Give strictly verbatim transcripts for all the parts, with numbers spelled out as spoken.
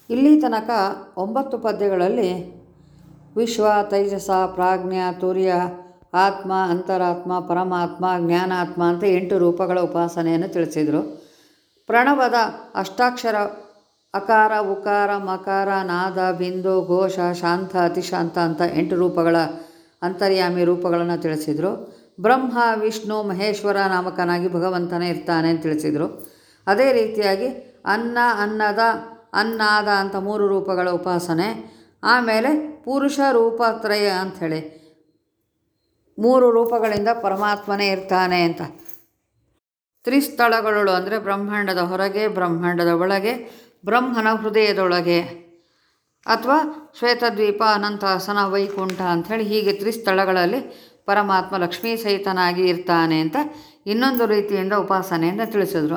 ಇಲ್ಲಿ ತನಕ ಒಂಬತ್ತು ಪದ್ಯಗಳಲ್ಲಿ ವಿಶ್ವ, ತೈಜಸ, ಪ್ರಾಜ್ಞ, ತುರ್ಯ, ಆತ್ಮ, ಅಂತರಾತ್ಮ, ಪರಮಾತ್ಮ, ಜ್ಞಾನಾತ್ಮ ಅಂತ ಎಂಟು ರೂಪಗಳ ಉಪಾಸನೆಯನ್ನು ತಿಳಿಸಿದರು. ಪ್ರಣವದ ಅಷ್ಟಾಕ್ಷರ ಅಕಾರ, ಉಕಾರ, ಮಕಾರ, ನಾದ, ಬಿಂದು, ಘೋಷ, ಶಾಂತ, ಅತಿಶಾಂತ ಅಂತ ಎಂಟು ರೂಪಗಳ ಅಂತರ್ಯಾಮಿ ರೂಪಗಳನ್ನು ತಿಳಿಸಿದರು. ಬ್ರಹ್ಮ, ವಿಷ್ಣು, ಮಹೇಶ್ವರ ನಾಮಕನಾಗಿ ಭಗವಂತನೇ ಇರ್ತಾನೆ ಅಂತ ತಿಳಿಸಿದರು. ಅದೇ ರೀತಿಯಾಗಿ ಅನ್ನ, ಅನ್ನದ, ಅನ್ನಾದ ಅಂತ ಮೂರು ರೂಪಗಳ ಉಪಾಸನೆ. ಆಮೇಲೆ ಪುರುಷ ರೂಪತ್ರಯ ಅಂಥೇಳಿ ಮೂರು ರೂಪಗಳಿಂದ ಪರಮಾತ್ಮನೇ ಇರ್ತಾನೆ ಅಂತ. ತ್ರಿಸ್ಥಳಗಳು ಅಂದರೆ ಬ್ರಹ್ಮಾಂಡದ ಹೊರಗೆ, ಬ್ರಹ್ಮಾಂಡದ ಒಳಗೆ, ಬ್ರಹ್ಮನ ಹೃದಯದೊಳಗೆ ಅಥವಾ ಶ್ವೇತದ್ವೀಪ, ಅನಂತಾಸನ, ವೈಕುಂಠ ಅಂಥೇಳಿ ಹೀಗೆ ತ್ರಿಸ್ಥಳಗಳಲ್ಲಿ ಪರಮಾತ್ಮ ಲಕ್ಷ್ಮೀ ಸಹಿತನಾಗಿ ಇರ್ತಾನೆ ಅಂತ ಇನ್ನೊಂದು ರೀತಿಯಿಂದ ಉಪಾಸನೆಯಿಂದ ತಿಳಿಸಿದ್ರು.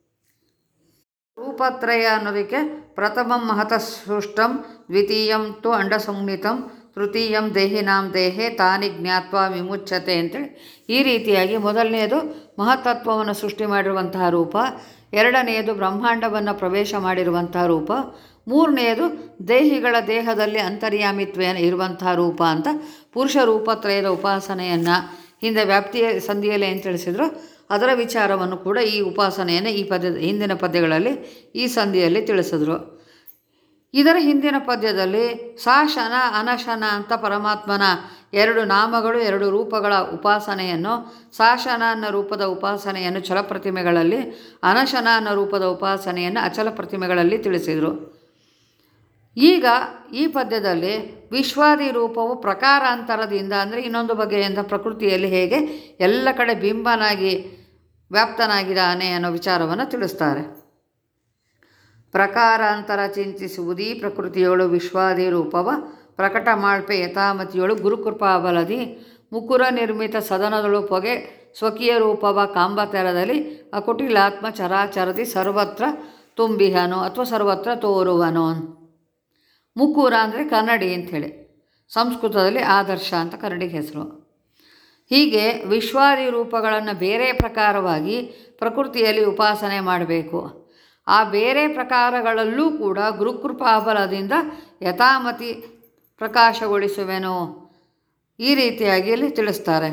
ರೂಪತ್ರಯ ಅನ್ನೋದಕ್ಕೆ ಪ್ರಥಮಂ ಮಹತಃ ಸೃಷ್ಟಂ, ದ್ವಿತೀಯಂ ತು ಅಂಡಸಂಹಿತಂ, ತೃತೀಯಂ ದೇಹಿನಾಂ ದೇಹೇ ತಾನಿ ಜ್ಞಾತ್ವ ವಿಮುಚ್ಯತೆ ಅಂತೇಳಿ ಈ ರೀತಿಯಾಗಿ ಮೊದಲನೆಯದು ಮಹತ್ತತ್ವವನ್ನು ಸೃಷ್ಟಿ ಮಾಡಿರುವಂತಹ ರೂಪ, ಎರಡನೆಯದು ಬ್ರಹ್ಮಾಂಡವನ್ನು ಪ್ರವೇಶ ಮಾಡಿರುವಂತಹ ರೂಪ, ಮೂರನೆಯದು ದೇಹಿಗಳ ದೇಹದಲ್ಲಿ ಅಂತರ್ಯಾಮಿತ್ವ ಇರುವಂತಹ ರೂಪ ಅಂತ ಪುರುಷ ರೂಪತ್ರಯದ ಉಪಾಸನೆಯನ್ನು ಹಿಂದೆ ವ್ಯಾಪ್ತಿಯ ಸಂಧಿಯಲ್ಲಿ ಏನು ತಿಳಿಸಿದ್ರು ಅದರ ವಿಚಾರವನ್ನು ಕೂಡ ಈ ಉಪಾಸನೆಯನ್ನು ಈ ಪದ್ಯ ಹಿಂದಿನ ಪದ್ಯಗಳಲ್ಲಿ ಈ ಸಂಧಿಯಲ್ಲಿ ತಿಳಿಸಿದ್ರು. ಇದರ ಹಿಂದಿನ ಪದ್ಯದಲ್ಲಿ ಸಾಶನ, ಅನಶನ ಅಂತ ಪರಮಾತ್ಮನ ಎರಡು ನಾಮಗಳು, ಎರಡು ರೂಪಗಳ ಉಪಾಸನೆಯನ್ನು, ಸಾಶನ ಅನ್ನೋ ರೂಪದ ಉಪಾಸನೆಯನ್ನು ಛಲಪ್ರತಿಮೆಗಳಲ್ಲಿ, ಅನಶನ ಅನ್ನೋ ರೂಪದ ಉಪಾಸನೆಯನ್ನು ಅಚಲ ಪ್ರತಿಮೆಗಳಲ್ಲಿ ತಿಳಿಸಿದರು. ಈಗ ಈ ಪದ್ಯದಲ್ಲಿ ವಿಶ್ವಾದಿ ರೂಪವು ಪ್ರಕಾರಾಂತರದಿಂದ ಅಂದರೆ ಇನ್ನೊಂದು ಬಗೆಯಿಂದ ಪ್ರಕೃತಿಯಲ್ಲಿ ಹೇಗೆ ಎಲ್ಲ ಕಡೆ ಬಿಂಬನಾಗಿ ವ್ಯಾಪ್ತನಾಗಿದ್ದಾನೆ ಅನ್ನೋ ವಿಚಾರವನ್ನು ತಿಳಿಸ್ತಾರೆ. ಪ್ರಕಾರಾಂತರ ಚಿಂತಿಸುವುದೀ ಪ್ರಕೃತಿಯೋಳು ವಿಶ್ವಾದಿ ರೂಪವ ಪ್ರಕಟ ಮಾಳ್ಪೆ ಯಥಾಮತಿಯೋಳು ಗುರುಕೃಪಾಬಲದಿ ಮುಕುರ ನಿರ್ಮಿತ ಸದನದಳು ಪೊಗೆ ಸ್ವಕೀಯ ರೂಪವ ಕಾಂಬತೆರದಲ್ಲಿ ಅಕುಟಿಲಾತ್ಮ ಚರಾಚರದಿ ಸರ್ವತ್ರ ತುಂಬಿಹನು ಅಥವಾ ಸರ್ವತ್ರ ತೋರುವನು. ಮುಕುರ ಅಂದರೆ ಕನ್ನಡಿ ಅಂಥೇಳಿ, ಸಂಸ್ಕೃತದಲ್ಲಿ ಆದರ್ಶ ಅಂತ ಕನ್ನಡಿಗೆ ಹೆಸರು. ಹೀಗೆ ವಿಶ್ವಾದಿ ರೂಪಗಳನ್ನು ಬೇರೆ ಪ್ರಕಾರವಾಗಿ ಪ್ರಕೃತಿಯಲ್ಲಿ ಉಪಾಸನೆ ಮಾಡಬೇಕು. ಆ ಬೇರೆ ಪ್ರಕಾರಗಳಲ್ಲೂ ಕೂಡ ಗುರುಕೃಪಾಬಲದಿಂದ ಯಥಾಮತಿ ಪ್ರಕಾಶಗೊಳಿಸುವೆನು ಈ ರೀತಿಯಾಗಿ ಇಲ್ಲಿ ತಿಳಿಸ್ತಾರೆ.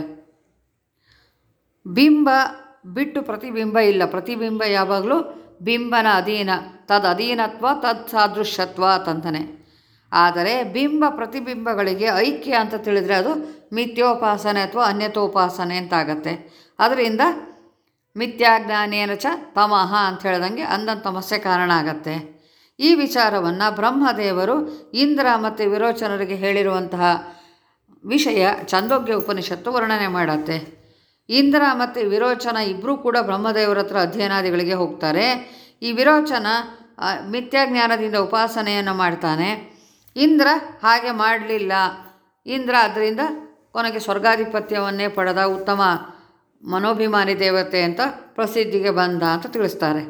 ಬಿಂಬ ಬಿಟ್ಟು ಪ್ರತಿಬಿಂಬ ಇಲ್ಲ, ಪ್ರತಿಬಿಂಬ ಯಾವಾಗಲೂ ಬಿಂಬನ ಅಧೀನ, ತದ್ ಅಧೀನತ್ವ ತದ್ ಸಾದೃಶ್ಯತ್ವ ಅಂತಂತಾನೆ. ಆದರೆ ಬಿಂಬ ಪ್ರತಿಬಿಂಬಗಳಿಗೆ ಐಕ್ಯ ಅಂತ ತಿಳಿದರೆ ಅದು ಮಿಥ್ಯೋಪಾಸನೆ ಅಥವಾ ಅನ್ಯತೋಪಾಸನೆ ಅಂತಾಗತ್ತೆ. ಅದರಿಂದ ಮಿಥ್ಯಾಜ್ಞಾನೇನ ಚ ತಮಃ ಅಂತ ಹೇಳ್ದಂಗೆ ಅಂಧನ್ ತಮಸ್ಸೆ ಕಾರಣ ಆಗತ್ತೆ. ಈ ವಿಚಾರವನ್ನು ಬ್ರಹ್ಮದೇವರು ಇಂದ್ರ ಮತ್ತು ವಿರೋಚನರಿಗೆ ಹೇಳಿರುವಂತಹ ವಿಷಯ ಛಾಂದೋಗ್ಯ ಉಪನಿಷತ್ತು ವರ್ಣನೆ ಮಾಡತ್ತೆ. ಇಂದ್ರ ಮತ್ತು ವಿರೋಚನ ಇಬ್ಬರೂ ಕೂಡ ಬ್ರಹ್ಮದೇವರ ಹತ್ರ ಅಧ್ಯಯನಾದಿಗಳಿಗೆ ಹೋಗ್ತಾರೆ. ಈ ವಿರೋಚನ ಮಿಥ್ಯಾಜ್ಞಾನದಿಂದ ಉಪಾಸನೆಯನ್ನು ಮಾಡ್ತಾನೆ. ಇಂದ್ರ ಹಾಗೆ ಮಾಡಲಿಲ್ಲ. ಇಂದ್ರ ಅದರಿಂದ ಕೊನೆಗೆ ಸ್ವರ್ಗಾಧಿಪತ್ಯವನ್ನೇ ಪಡೆದ ಉತ್ತಮ ಮನೋಭಿಮಾನಿ ದೇವತೆ ಅಂತ ಪ್ರಸಿದ್ಧಿಗೆ ಬಂದ ಅಂತ ತಿಳಿಸ್ತಾರೆ.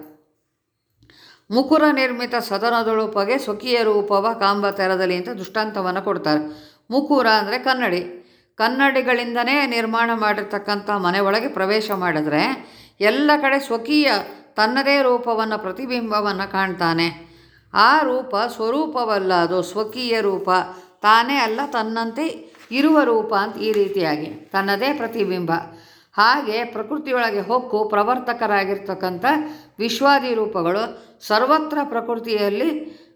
ಮುಕುರ ನಿರ್ಮಿತ ಸದನದಳು ಪೊಗೆ ಸ್ವಕೀಯ ರೂಪವ ಕಾಂಬ ತೆರದಲ್ಲಿ ಅಂತ ದೃಷ್ಟಾಂತವನ್ನು ಕೊಡ್ತಾರೆ. ಮುಕುರ ಅಂದರೆ ಕನ್ನಡಿ. ಕನ್ನಡಿಗಳಿಂದನೇ ನಿರ್ಮಾಣ ಮಾಡಿರ್ತಕ್ಕಂಥ ಮನೆ ಒಳಗೆ ಪ್ರವೇಶ ಮಾಡಿದ್ರೆ ಎಲ್ಲ ಕಡೆ ಸ್ವಕೀಯ ತನ್ನದೇ ರೂಪವನ್ನು ಪ್ರತಿಬಿಂಬವನ್ನು ಕಾಣ್ತಾನೆ. ಆ ರೂಪ ಸ್ವರೂಪವಲ್ಲ, ಅದು ಸ್ವಕೀಯ ರೂಪ, ತಾನೇ ಅಲ್ಲ ತನ್ನಂತೆ ಇರುವ ರೂಪ ಅಂತ ಈ ರೀತಿಯಾಗಿ ತನ್ನದೇ ಪ್ರತಿಬಿಂಬ. ಹಾಗೆ ಪ್ರಕೃತಿಯೊಳಗೆ ಹೊಕ್ಕು ಪ್ರವರ್ತಕರಾಗಿರ್ತಕ್ಕಂಥ ವಿಶ್ವಾದಿ ರೂಪಗಳು ಸರ್ವತ್ರ ಪ್ರಕೃತಿಯಲ್ಲಿ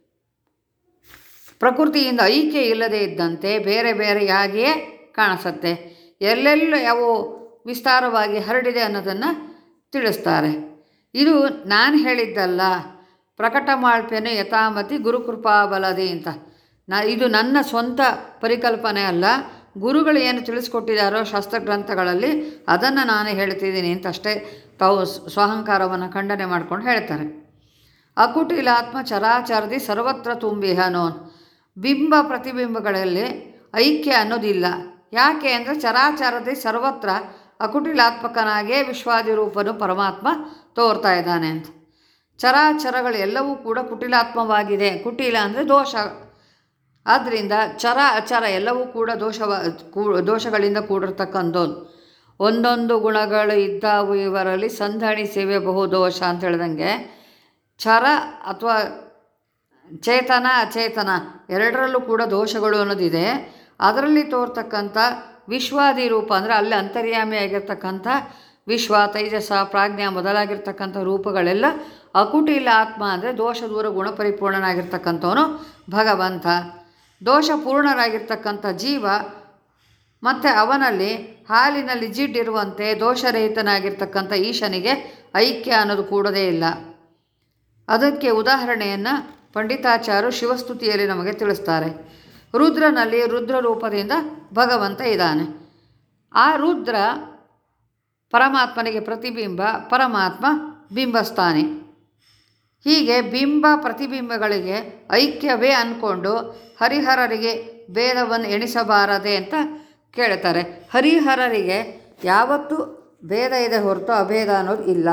ಪ್ರಕೃತಿಯಿಂದ ಐಕ್ಯ ಇಲ್ಲದೇ ಇದ್ದಂತೆ ಬೇರೆ ಬೇರೆಯಾಗಿಯೇ ಕಾಣಿಸುತ್ತೆ. ಎಲ್ಲೆಲ್ಲೂ ಯಾವ ವಿಸ್ತಾರವಾಗಿ ಹರಡಿದೆ ಅನ್ನೋದನ್ನು ತಿಳಿಸ್ತಾರೆ. ಇದು ನಾನು ಹೇಳಿದ್ದಲ್ಲ, ಪ್ರಕಟ ಮಾಳ್ಪೆನು ಯಥಾಮತಿ ಗುರುಕೃಪಾಬಲದಿ ಅಂತ. ನಾ ಇದು ನನ್ನ ಸ್ವಂತ ಪರಿಕಲ್ಪನೆ ಅಲ್ಲ, ಗುರುಗಳು ಏನು ತಿಳಿಸ್ಕೊಟ್ಟಿದ್ದಾರೋ ಶಾಸ್ತ್ರಗ್ರಂಥಗಳಲ್ಲಿ ಅದನ್ನು ನಾನು ಹೇಳ್ತಿದ್ದೀನಿ ಅಂತ ಅಷ್ಟೇ ತಾವು ಸ್ವಹಂಕಾರವನ್ನು ಖಂಡನೆ ಮಾಡ್ಕೊಂಡು ಹೇಳ್ತಾರೆ. ಅಕುಟಿಲಾತ್ಮ ಚರಾಚರದಿ ಸರ್ವತ್ರ ತುಂಬಿಹನು. ಬಿಂಬ ಪ್ರತಿಬಿಂಬಗಳಲ್ಲಿ ಐಕ್ಯ ಅನ್ನೋದಿಲ್ಲ. ಯಾಕೆ ಅಂದರೆ ಚರಾಚರದಿ ಸರ್ವತ್ರ ಅಕುಟಿಲಾತ್ಮಕನಾಗೇ ವಿಶ್ವಾದಿ ರೂಪನು ಪರಮಾತ್ಮ ತೋರ್ತಾ ಇದ್ದಾನೆ ಅಂತ. ಚರಾಚರಗಳು ಎಲ್ಲವೂ ಕೂಡ ಕುಟಿಲಾತ್ಮವಾಗಿದೆ. ಕುಟಿಲ ಅಂದರೆ ದೋಷ. ಆದ್ದರಿಂದ ಚರ ಅಚರ ಎಲ್ಲವೂ ಕೂಡ ದೋಷವ ದೋಷಗಳಿಂದ ಕೂಡಿರ್ತಕ್ಕಂಥದ್ದು. ಒಂದೊಂದು ಗುಣಗಳು ಇದ್ದಾವು ಇವರಲ್ಲಿ ಸಂಧಣಿಸಿವೆ ಬಹುದೋಷ ಅಂತ ಹೇಳ್ದಂಗೆ ಚರ ಅಥವಾ ಚೇತನ ಅಚೇತನ ಎರಡರಲ್ಲೂ ಕೂಡ ದೋಷಗಳು ಅನ್ನೋದಿದೆ. ಅದರಲ್ಲಿ ತೋರ್ತಕ್ಕಂಥ ವಿಶ್ವಾದಿ ರೂಪ ಅಂದರೆ ಅಲ್ಲಿ ಅಂತರ್ಯಾಮಿಯಾಗಿರ್ತಕ್ಕಂಥ ವಿಶ್ವ, ತೈಜಸ, ಪ್ರಾಜ್ಞ ಮೊದಲಾಗಿರ್ತಕ್ಕಂಥ ರೂಪಗಳೆಲ್ಲ ಅಕುಟಿಲ ಆತ್ಮ ಅಂದರೆ ದೋಷ ದೂರ ಗುಣಪರಿಪೂರ್ಣನಾಗಿರ್ತಕ್ಕಂಥವನು ಭಗವಂತ. ದೋಷ ಪೂರ್ಣರಾಗಿರ್ತಕ್ಕಂಥ ಜೀವ ಮತ್ತು ಅವನಲ್ಲಿ ಹಾಲಿನಲ್ಲಿ ಜಿಡ್ಡಿರುವಂತೆ ದೋಷರಹಿತನಾಗಿರ್ತಕ್ಕಂಥ ಈಶನಿಗೆ ಐಕ್ಯ ಅನ್ನೋದು ಕೂಡದೇ ಇಲ್ಲ. ಅದಕ್ಕೆ ಉದಾಹರಣೆಯನ್ನು ಪಂಡಿತಾಚಾರ್ಯರು ಶಿವಸ್ತುತಿಯಲ್ಲಿ ನಮಗೆ ತಿಳಿಸ್ತಾರೆ. ರುದ್ರನಲ್ಲಿ ರುದ್ರ ರೂಪದಿಂದ ಭಗವಂತ ಇದ್ದಾನೆ. ಆ ರುದ್ರ ಪರಮಾತ್ಮನಿಗೆ ಪ್ರತಿಬಿಂಬ, ಪರಮಾತ್ಮ ಬಿಂಬಸ್ಥಾನಿ. ಹೀಗೆ ಬಿಂಬ ಪ್ರತಿಬಿಂಬಗಳಿಗೆ ಐಕ್ಯವೇ ಅಂದ್ಕೊಂಡು ಹರಿಹರರಿಗೆ ಭೇದವನ್ನು ಎಣಿಸಬಾರದೆ ಅಂತ ಕೇಳ್ತಾರೆ. ಹರಿಹರರಿಗೆ ಯಾವತ್ತೂ ಭೇದ ಇದೆ ಹೊರತು ಅಭೇದ ಅನ್ನೋದು ಇಲ್ಲ.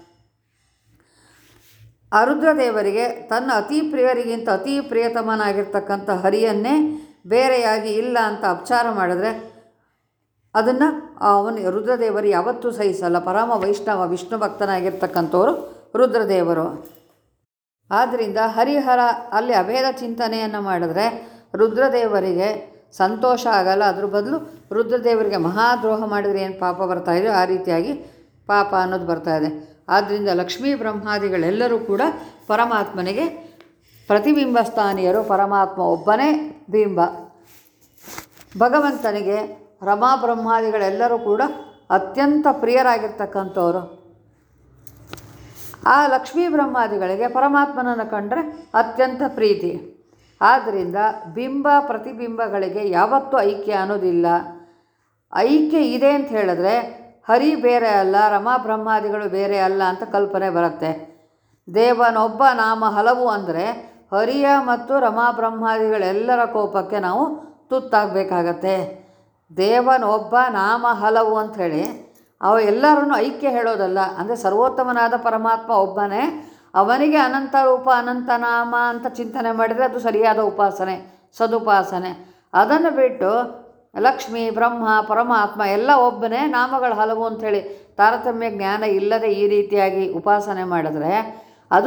ಆ ರುದ್ರದೇವರಿಗೆ ತನ್ನ ಅತಿ ಪ್ರಿಯರಿಗಿಂತ ಅತಿ ಪ್ರಿಯತಮನಾಗಿರ್ತಕ್ಕಂಥ ಹರಿಯನ್ನೇ ಬೇರೆಯಾಗಿ ಇಲ್ಲ ಅಂತ ಅಪಚಾರ ಮಾಡಿದ್ರೆ ಅದನ್ನು ಅವನು ರುದ್ರದೇವರು ಯಾವತ್ತೂ ಸಹಿಸಲ್ಲ. ಪರಮ ವೈಷ್ಣವ ವಿಷ್ಣು ಭಕ್ತನಾಗಿರ್ತಕ್ಕಂಥವರು ರುದ್ರದೇವರು. ಆದ್ದರಿಂದ ಹರಿಹರ ಅಲ್ಲಿ ಅಭೇದ ಚಿಂತನೆಯನ್ನು ಮಾಡಿದ್ರೆ ರುದ್ರದೇವರಿಗೆ ಸಂತೋಷ ಆಗಲ್ಲ. ಅದ್ರ ಬದಲು ರುದ್ರದೇವರಿಗೆ ಮಹಾದ್ರೋಹ ಮಾಡಿದರೆ ಏನು ಪಾಪ ಬರ್ತಾಯಿದೆ, ಆ ರೀತಿಯಾಗಿ ಪಾಪ ಅನ್ನೋದು ಬರ್ತಾಯಿದೆ. ಆದ್ದರಿಂದ ಲಕ್ಷ್ಮೀ ಬ್ರಹ್ಮಾದಿಗಳೆಲ್ಲರೂ ಕೂಡ ಪರಮಾತ್ಮನಿಗೆ ಪ್ರತಿಬಿಂಬ ಸ್ಥಾನೀಯರು. ಪರಮಾತ್ಮ ಒಬ್ಬನೇ ಬಿಂಬ. ಭಗವಂತನಿಗೆ ರಮಾ ಬ್ರಹ್ಮಾದಿಗಳೆಲ್ಲರೂ ಕೂಡ ಅತ್ಯಂತ ಪ್ರಿಯರಾಗಿರ್ತಕ್ಕಂಥವರು. ಆ ಲಕ್ಷ್ಮೀ ಬ್ರಹ್ಮಾದಿಗಳಿಗೆ ಪರಮಾತ್ಮನನ್ನು ಕಂಡರೆ ಅತ್ಯಂತ ಪ್ರೀತಿ. ಆದ್ದರಿಂದ ಬಿಂಬ ಪ್ರತಿಬಿಂಬಗಳಿಗೆ ಯಾವತ್ತೂ ಐಕ್ಯ ಅನ್ನೋದಿಲ್ಲ. ಐಕ್ಯ ಇದೆ ಅಂತ ಹೇಳಿದ್ರೆ ಹರಿ ಬೇರೆ ಅಲ್ಲ, ರಮಾ ಬ್ರಹ್ಮಾದಿಗಳು ಬೇರೆ ಅಲ್ಲ ಅಂತ ಕಲ್ಪನೆ ಬರುತ್ತೆ. ದೇವನೊಬ್ಬ ನಾಮ ಹಲವು ಅಂದರೆ ಹರಿಯ ಮತ್ತು ರಮಾ ಬ್ರಹ್ಮಾದಿಗಳೆಲ್ಲರ ಕೋಪಕ್ಕೆ ನಾವು ತುತ್ತಾಗಬೇಕಾಗತ್ತೆ. ದೇವನೊಬ್ಬ ನಾಮ ಹಲವು ಅಂಥೇಳಿ ಅವ ಎಲ್ಲರನ್ನು ಐಕ್ಯ ಹೇಳೋದಲ್ಲ. ಅಂದರೆ ಸರ್ವೋತ್ತಮನಾದ ಪರಮಾತ್ಮ ಒಬ್ಬನೇ, ಅವನಿಗೆ ಅನಂತ ರೂಪ ಅನಂತ ನಾಮ ಅಂತ ಚಿಂತನೆ ಮಾಡಿದರೆ ಅದು ಸರಿಯಾದ ಉಪಾಸನೆ, ಸದುಪಾಸನೆ. ಅದನ್ನು ಬಿಟ್ಟು ಲಕ್ಷ್ಮೀ, ಬ್ರಹ್ಮ, ಪರಮಾತ್ಮ ಎಲ್ಲ ಒಬ್ಬನೇ, ನಾಮಗಳು ಹಲವು ಅಂಥೇಳಿ ತಾರತಮ್ಯ ಜ್ಞಾನ ಇಲ್ಲದೆ ಈ ರೀತಿಯಾಗಿ ಉಪಾಸನೆ ಮಾಡಿದ್ರೆ ಅದು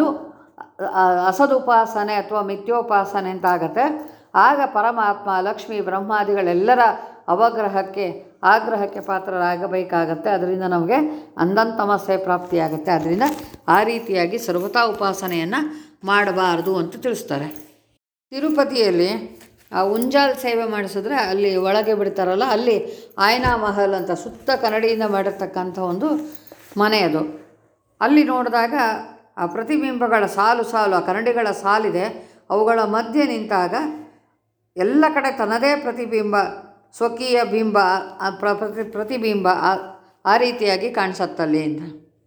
ಅಸದುಪಾಸನೆ ಅಥವಾ ಮಿಥ್ಯೋಪಾಸನೆ ಅಂತ ಆಗುತ್ತೆ. ಆಗ ಪರಮಾತ್ಮ, ಲಕ್ಷ್ಮೀ, ಬ್ರಹ್ಮಾದಿಗಳೆಲ್ಲರ ಅವಗ್ರಹಕ್ಕೆ ಆಗ್ರಹಕ್ಕೆ ಪಾತ್ರರಾಗಬೇಕಾಗತ್ತೆ. ಅದರಿಂದ ನಮಗೆ ಅಂಧಂತಮಸ್ಸೆ ಪ್ರಾಪ್ತಿಯಾಗುತ್ತೆ. ಅದರಿಂದ ಆ ರೀತಿಯಾಗಿ ಸರ್ವತಾ ಉಪಾಸನೆಯನ್ನು ಮಾಡಬಾರ್ದು ಅಂತ ತಿಳಿಸ್ತಾರೆ. ತಿರುಪತಿಯಲ್ಲಿ ಆ ಉಂಜಾಲ್ ಸೇವೆ ಮಾಡಿಸಿದ್ರೆ ಅಲ್ಲಿ ಒಳಗೆ ಬಿಡ್ತಾರಲ್ಲ, ಅಲ್ಲಿ ಆಯ್ನಾ ಮಹಲ್ ಅಂತ ಸುತ್ತ ಕನ್ನಡಿಯಿಂದ ಮಾಡಿರ್ತಕ್ಕಂಥ ಒಂದು ಮನೆ ಅದು. ಅಲ್ಲಿ ನೋಡಿದಾಗ ಆ ಪ್ರತಿಬಿಂಬಗಳ ಸಾಲು ಸಾಲು ಆ ಕನ್ನಡಿಗಳ ಸಾಲಿದೆ. ಅವುಗಳ ಮಧ್ಯೆ ನಿಂತಾಗ ಎಲ್ಲ ಕಡೆ ತನ್ನದೇ ಪ್ರತಿಬಿಂಬ, ಸ್ವಕೀಯ ಬಿಂಬ, ಪ್ರತಿ ಪ್ರತಿಬಿಂಬ ಆ ರೀತಿಯಾಗಿ ಕಾಣಿಸತ್ತಲ್ಲಿ ಅಂತ.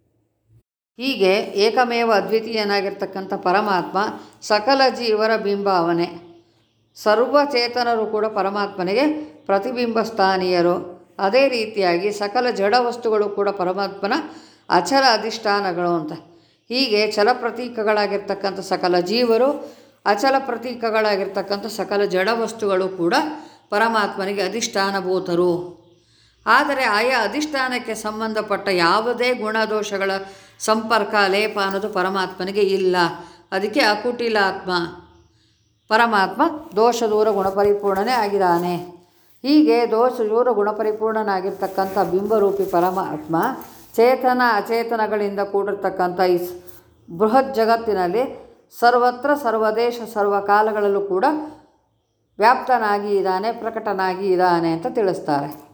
ಹೀಗೆ ಏಕಮೇವ ಅದ್ವಿತೀಯನಾಗಿರ್ತಕ್ಕಂಥ ಪರಮಾತ್ಮ ಸಕಲ ಜೀವರ ಬಿಂಬ ಅವನೇ. ಸರ್ವಚೇತನರು ಕೂಡ ಪರಮಾತ್ಮನಿಗೆ ಪ್ರತಿಬಿಂಬ ಸ್ಥಾನೀಯರು. ಅದೇ ರೀತಿಯಾಗಿ ಸಕಲ ಜಡ ವಸ್ತುಗಳು ಕೂಡ ಪರಮಾತ್ಮನ ಅಚಲ ಅಧಿಷ್ಠಾನಗಳು ಅಂತ. ಹೀಗೆ ಛಲ ಪ್ರತೀಕಗಳಾಗಿರ್ತಕ್ಕಂಥ ಸಕಲ ಜೀವರು, ಅಚಲ ಪ್ರತೀಕಗಳಾಗಿರ್ತಕ್ಕಂಥ ಸಕಲ ಜಡ ವಸ್ತುಗಳು ಕೂಡ ಪರಮಾತ್ಮನಿಗೆ ಅಧಿಷ್ಠಾನಭೂತರು. ಆದರೆ ಆಯಾ ಅಧಿಷ್ಠಾನಕ್ಕೆ ಸಂಬಂಧಪಟ್ಟ ಯಾವುದೇ ಗುಣದೋಷಗಳ ಸಂಪರ್ಕ, ಲೇಪ ಅನ್ನೋದು ಪರಮಾತ್ಮನಿಗೆ ಇಲ್ಲ. ಅದಕ್ಕೆ ಅಕುಟಿಲಾತ್ಮ. ಪರಮಾತ್ಮ ದೋಷ ದೂರ ಗುಣಪರಿಪೂರ್ಣನೇ ಆಗಿದ್ದಾನೆ. ಹೀಗೆ ದೋಷ ದೂರ ಗುಣಪರಿಪೂರ್ಣನಾಗಿರ್ತಕ್ಕಂಥ ಬಿಂಬರೂಪಿ ಪರಮಾತ್ಮ ಚೇತನ ಅಚೇತನಗಳಿಂದ ಕೂಡಿರ್ತಕ್ಕಂಥ ಈ ಬೃಹತ್ ಜಗತ್ತಿನಲ್ಲಿ ಸರ್ವತ್ರ ಸರ್ವದೇಶ ಸರ್ವಕಾಲಗಳಲ್ಲೂ ಕೂಡ ವ್ಯಾಪ್ತನಾಗಿ ಇದ್ದಾನೆ, ಪ್ರಕಟನಾಗಿ ಇದ್ದಾನೆ ಅಂತ ತಿಳಿಸ್ತಾರೆ.